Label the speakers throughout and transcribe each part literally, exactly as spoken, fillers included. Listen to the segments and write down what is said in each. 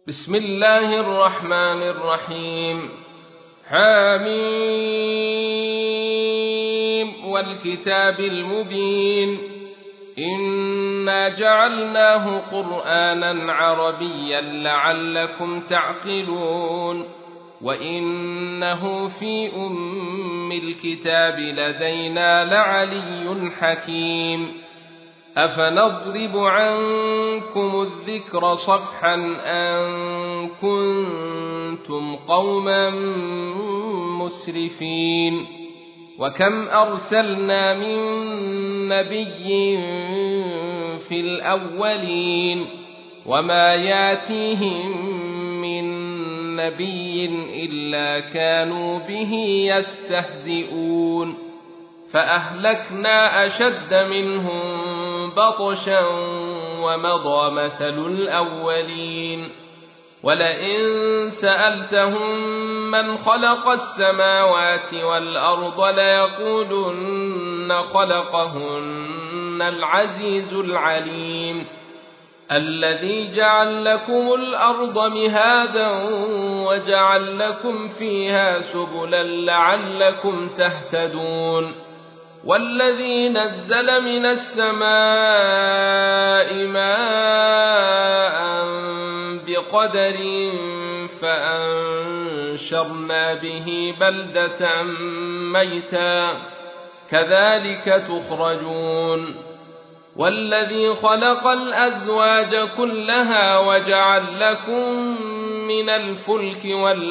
Speaker 1: بسم الله الرحمن الرحيم. حميم والكتاب المبين إنا جعلناه قرآنا عربيا لعلكم تعقلون وإنه في أم الكتاب لدينا لعلي حكيم. أفنضرب عنكم الذكر صفحا أن كنتم قوما مسرفين. وكم أرسلنا من نبي في الأولين وما ياتيهم من نبي إلا كانوا به يستهزئون فأهلكنا أشد منهم بطشا ومضى مثل الأولين. ولئن سألتهم من خلق السماوات والأرض ليقولن خلقهن العزيز العليم الذي جعل لكم الأرض مهادا وجعل لكم فيها سبلا لعلكم تهتدون والذي نزل من السماء ماء بقدر فأنشرنا به بلدة ميتا كذلك تخرجون والذي خلق الأزواج كلها وجعل لكم من الفلك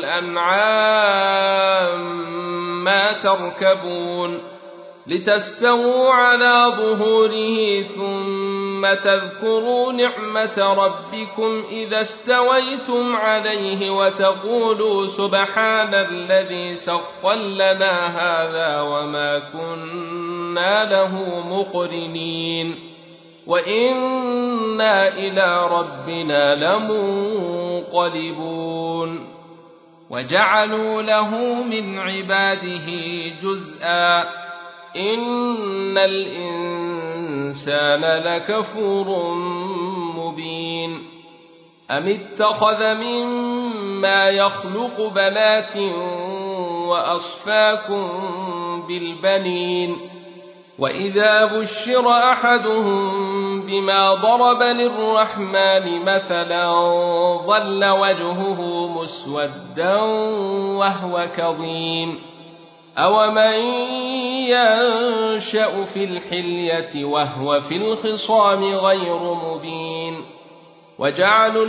Speaker 1: والأنعام ما تركبون لتستووا على ظهوره ثم تذكروا نعمة ربكم إذا استويتم عليه وتقولوا سبحان الذي سخر لنا هذا وما كنا له مقرنين وإنا إلى ربنا لمنقلبون. وجعلوا له من عباده جزءا إن الإنسان لكفور مبين. أم اتخذ مما يخلق بنات وأصفاكم بالبنين وإذا بشر أحدهم بما ضرب للرحمن مثلا ظل وجهه مسودا وهو كظيم أومن ينشأ في الحلية وهو في الخصام غير مبين. وجعلوا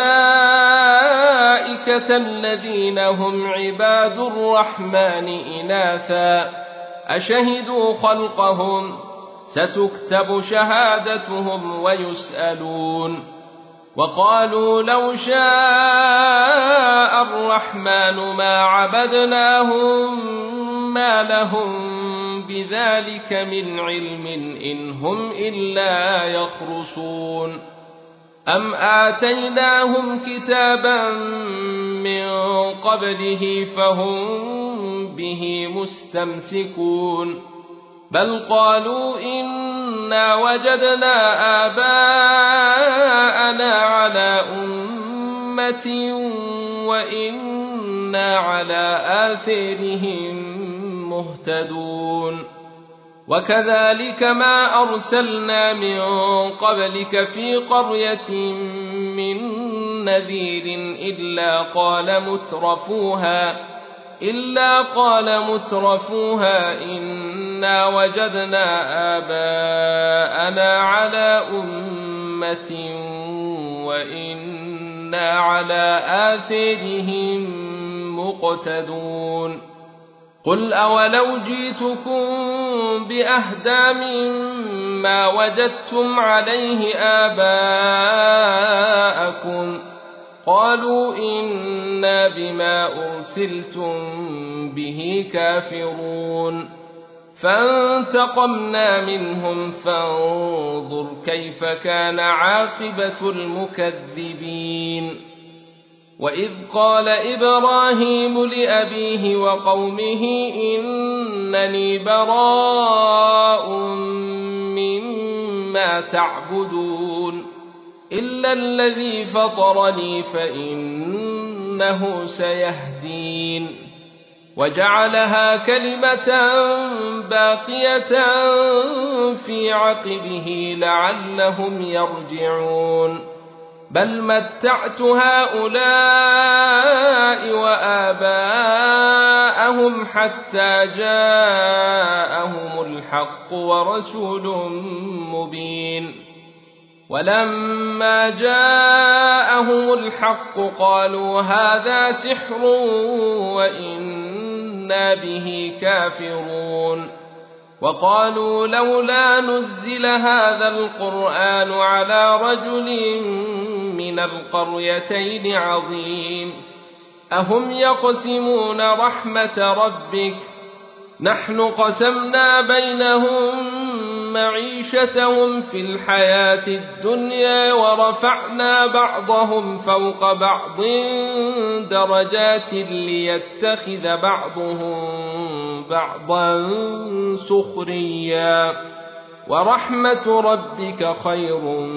Speaker 1: الملائكة الذين هم عباد الرحمن إناثا أشهدوا خلقهم ستكتب شهادتهم ويسألون. وقالوا لو شاء الرحمن ما عبدناهم ما لهم بذلك من علم إن هم إلا يخرصون. أم آتيناهم كتابا من قبله فهم به مستمسكون بل قالوا إنا وجدنا آباءنا على أمة وإنا على آثارهم مهتدون. وكذلك ما أرسلنا من قبلك في قرية من نذير إلا قال مترفوها إلا قال مترفوها إنا وجدنا آباءنا على أمة وإنا على آثارهم مقتدون. قل أولو جئتكم بأهدى مما وجدتم عليه آباءكم قالوا إنا بما أرسلتم به كافرون فانتقمنا منهم فانظر كيف كان عاقبة المكذبين. وإذ قال إبراهيم لأبيه وقومه إنني براء مما تعبدون إلا الذي فطرني فإنه سيهدين وجعلها كلمة باقية في عقبه لعلهم يرجعون بل متعت هؤلاء وآباءهم حتى جاءهم الحق ورسول مبين ولما جاءهم الحق قالوا هذا سحر وإنا به كافرون وقالوا لولا نزل هذا القرآن على رجل من القريتين عظيم أهم يقسمون رحمة ربك نحن قسمنا بينهم معيشتهم في الحياة الدنيا ورفعنا بعضهم فوق بعض درجات ليتخذ بعضهم بعضا سخريا ورحمة ربك خير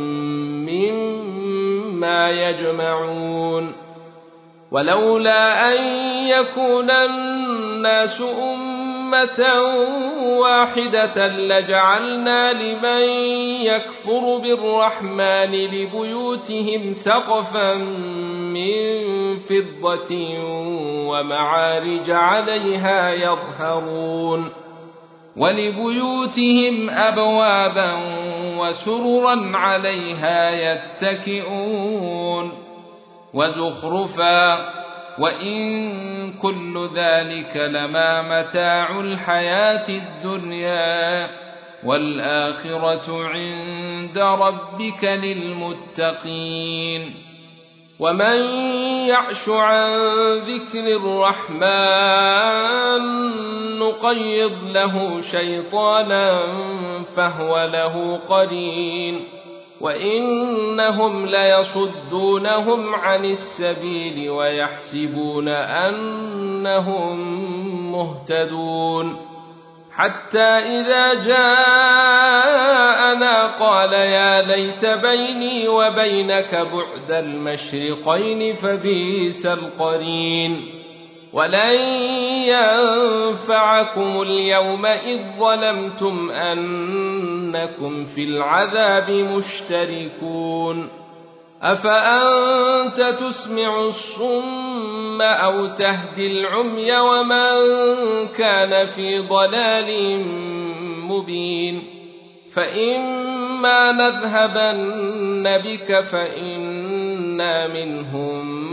Speaker 1: مما يجمعون ولولا أن يكون الناس أمة واحدة لجعلنا لمن يكفر بالرحمن لبيوتهم سقفا من فضة ومعارج عليها يظهرون ولبيوتهم أبوابا وسررا عليها يتكئون وزخرفا وإن كل ذلك لما متاع الحياة الدنيا والآخرة عند ربك للمتقين ومن يعش عن ذكر الرحمن نقيض له شيطانا فهو له قرين وإنهم ليصدونهم عن السبيل ويحسبون أنهم مهتدون حتى إذا جاءنا قال يا ليت بيني وبينك بعد المشرقين فبئس القرين ولن ينفعكم اليوم إذ ظلمتم أنكم في العذاب مشتركون أفأنت تسمع الصم أو تهدي العمي ومن كان في ضلال مبين فإما نذهبن بك فإنا منهم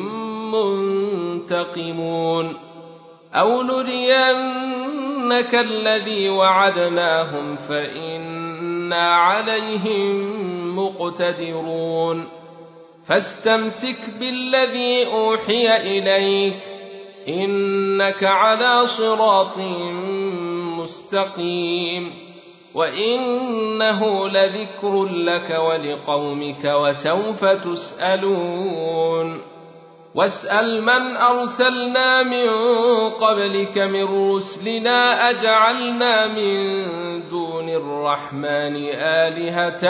Speaker 1: منتقمون أو نرينك الذي وعدناهم فإنا عليهم مقتدرون فاستمسك بالذي أوحي إليك إنك على صراط مستقيم وإنه لذكر لك ولقومك وسوف تسألون واسأل من أرسلنا من قبلك من رسلنا أجعلنا من دون الرحمن آلهة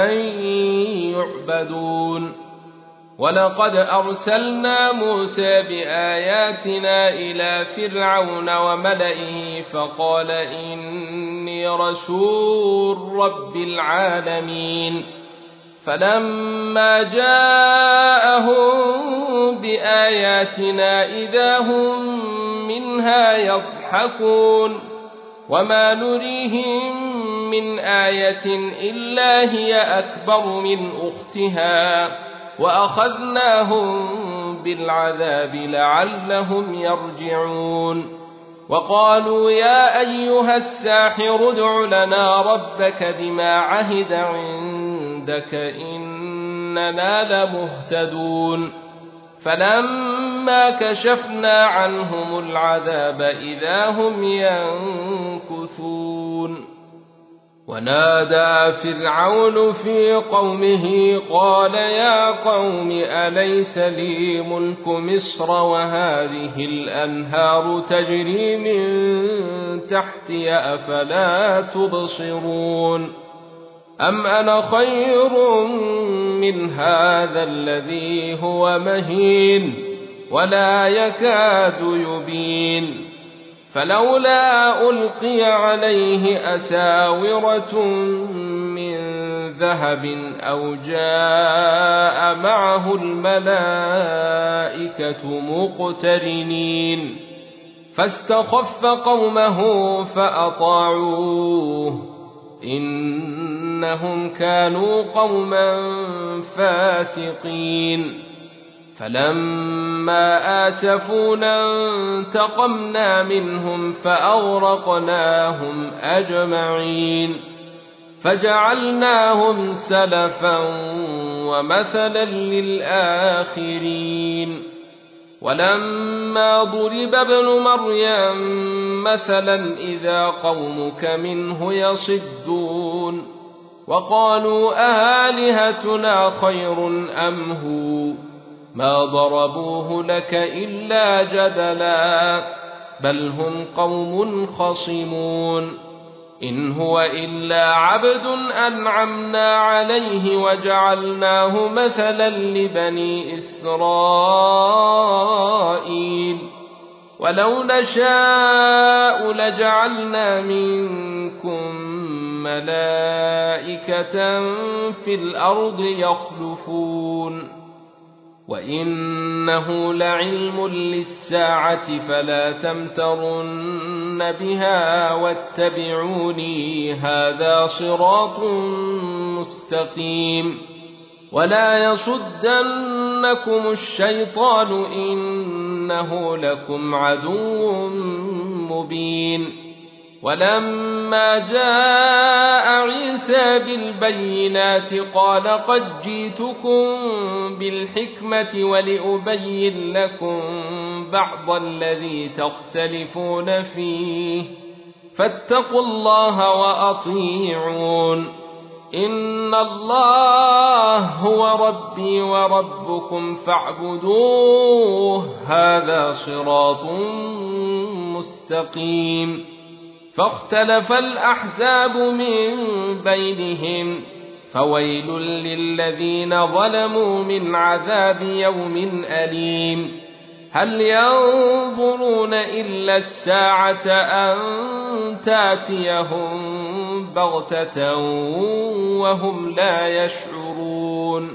Speaker 1: يعبدون ولقد أرسلنا موسى بآياتنا إلى فرعون وملئه فقال إني رسول رب العالمين فلما جاءهم بآياتنا إذا هم منها يضحكون وما نريهم من آية إلا هي أكبر من أختها وأخذناهم بالعذاب لعلهم يرجعون وقالوا يا أيها الساحر ادع لنا ربك بما عهد عندك إننا لمهتدون فلما كشفنا عنهم العذاب إذا هم ينكثون ونادى فرعون في قومه قال يا قوم أليس لي ملك مصر وهذه الأنهار تجري من تحتي أفلا تبصرون أم أنا خير من هذا الذي هو مهين ولا يكاد يبين فلولا ألقي عليه أساورة من ذهب أو جاء معه الملائكة مقترنين فاستخف قومه فأطاعوه إنهم كانوا قوما فاسقين فلما آسفونا انتقمنا منهم فأغرقناهم أجمعين فجعلناهم سلفا ومثلا للآخرين ولما ضرب ابن مريم مثلا إذا قومك منه يصدون وقالوا آلهتنا خير أم هو ما ضربوه لك إلا جدلا بل هم قوم خصمون إن هو إلا عبد أنعمنا عليه وجعلناه مثلا لبني إسرائيل ولو نشاء لجعلنا منكم ملائكة في الأرض يخلفون وإنه لعلم للساعة فلا تمترن بها واتبعوني هذا صراط مستقيم ولا يصدنكم الشيطان إنه لكم عدو مبين ولما جاء عيسى بالبينات قال قد جئتكم بالحكمة ولأبين لكم بعض الذي تختلفون فيه فاتقوا الله وأطيعون إن الله هو ربي وربكم فاعبدوه هذا صراط مستقيم فاختلف الأحزاب من بينهم فويل للذين ظلموا من عذاب يوم أليم هل ينظرون إلا الساعة أن تاتيهم بغتة وهم لا يشعرون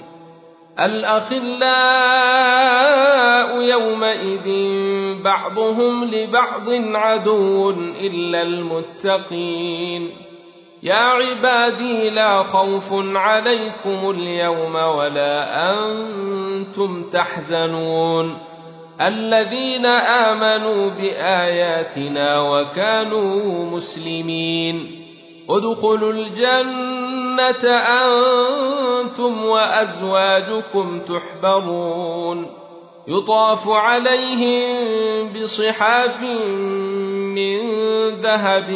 Speaker 1: الأخلاء يومئذ بعضهم لبعض عدو إلا المتقين يا عبادي لا خوف عليكم اليوم ولا أنتم تحزنون الذين آمنوا بآياتنا وكانوا مسلمين ادخلوا الجنة أنتم وأزواجكم تحبرون يطاف عليهم بصحاف من ذهب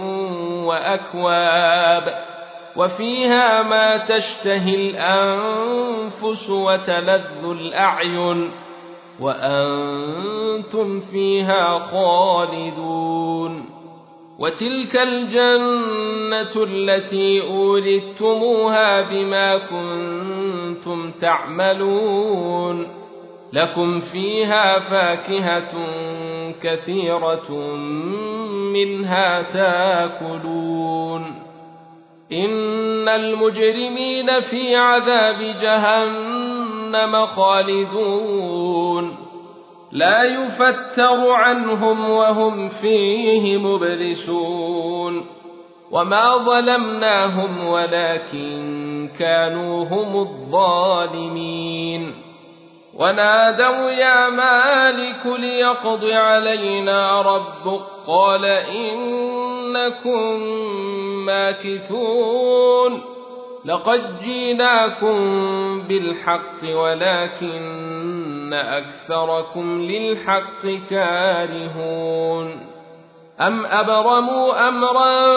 Speaker 1: وأكواب وفيها ما تشتهي الأنفس وتلذ الأعين وأنتم فيها خالدون وتلك الجنة التي أورثتموها بما كنتم تعملون لكم فيها فاكهة كثيرة منها تاكلون إن المجرمين في عذاب جهنم خالدون لا يفتر عنهم وهم فيه مبلسون وما ظلمناهم ولكن كانوا هم الظالمين ونادوا يا مالك ليقض علينا ربك قال إنكم ماكثون لقد جئناكم بالحق ولكن أكثركم للحق كارهون أم أبرموا أمرا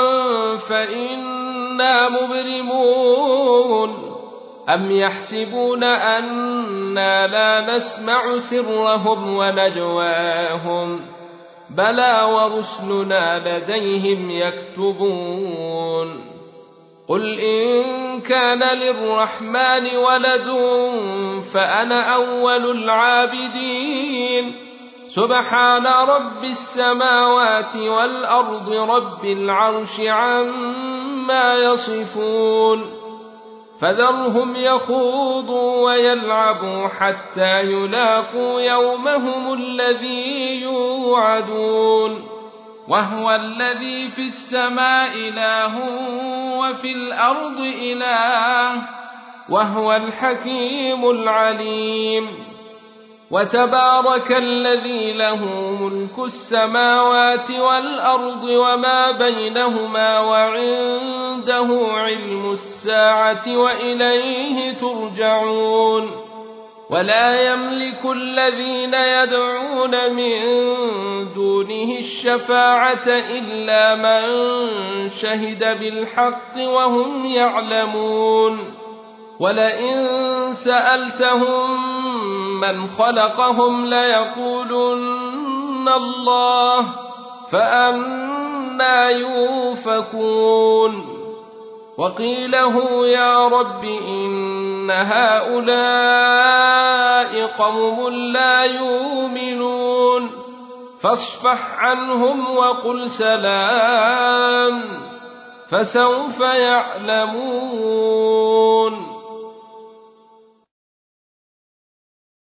Speaker 1: فإنا مبرمون أم يحسبون أنا لا نسمع سرهم ونجواهم بلى ورسلنا لديهم يكتبون قل إن كان للرحمن ولد فأنا أول العابدين سبحان رب السماوات والأرض رب العرش عما يصفون فذرهم يخوضوا ويلعبوا حتى يلاقوا يومهم الذي يوعدون وهو الذي في السماء إله وفي الأرض إله وهو الحكيم العليم وتبارك الذي له ملك السماوات والأرض وما بينهما وعنده علم الساعة وإليه ترجعون ولا يملك الذين يدعون من دونه الشفاعة إلا من شهد بالحق وهم يعلمون ولئن سألتهم من خلقهم ليقولن الله فأنى يؤفكون وقيله يا رب إن هؤلاء قوم لا يؤمنون فاصفح عنهم وقل سلام فسوف يعلمون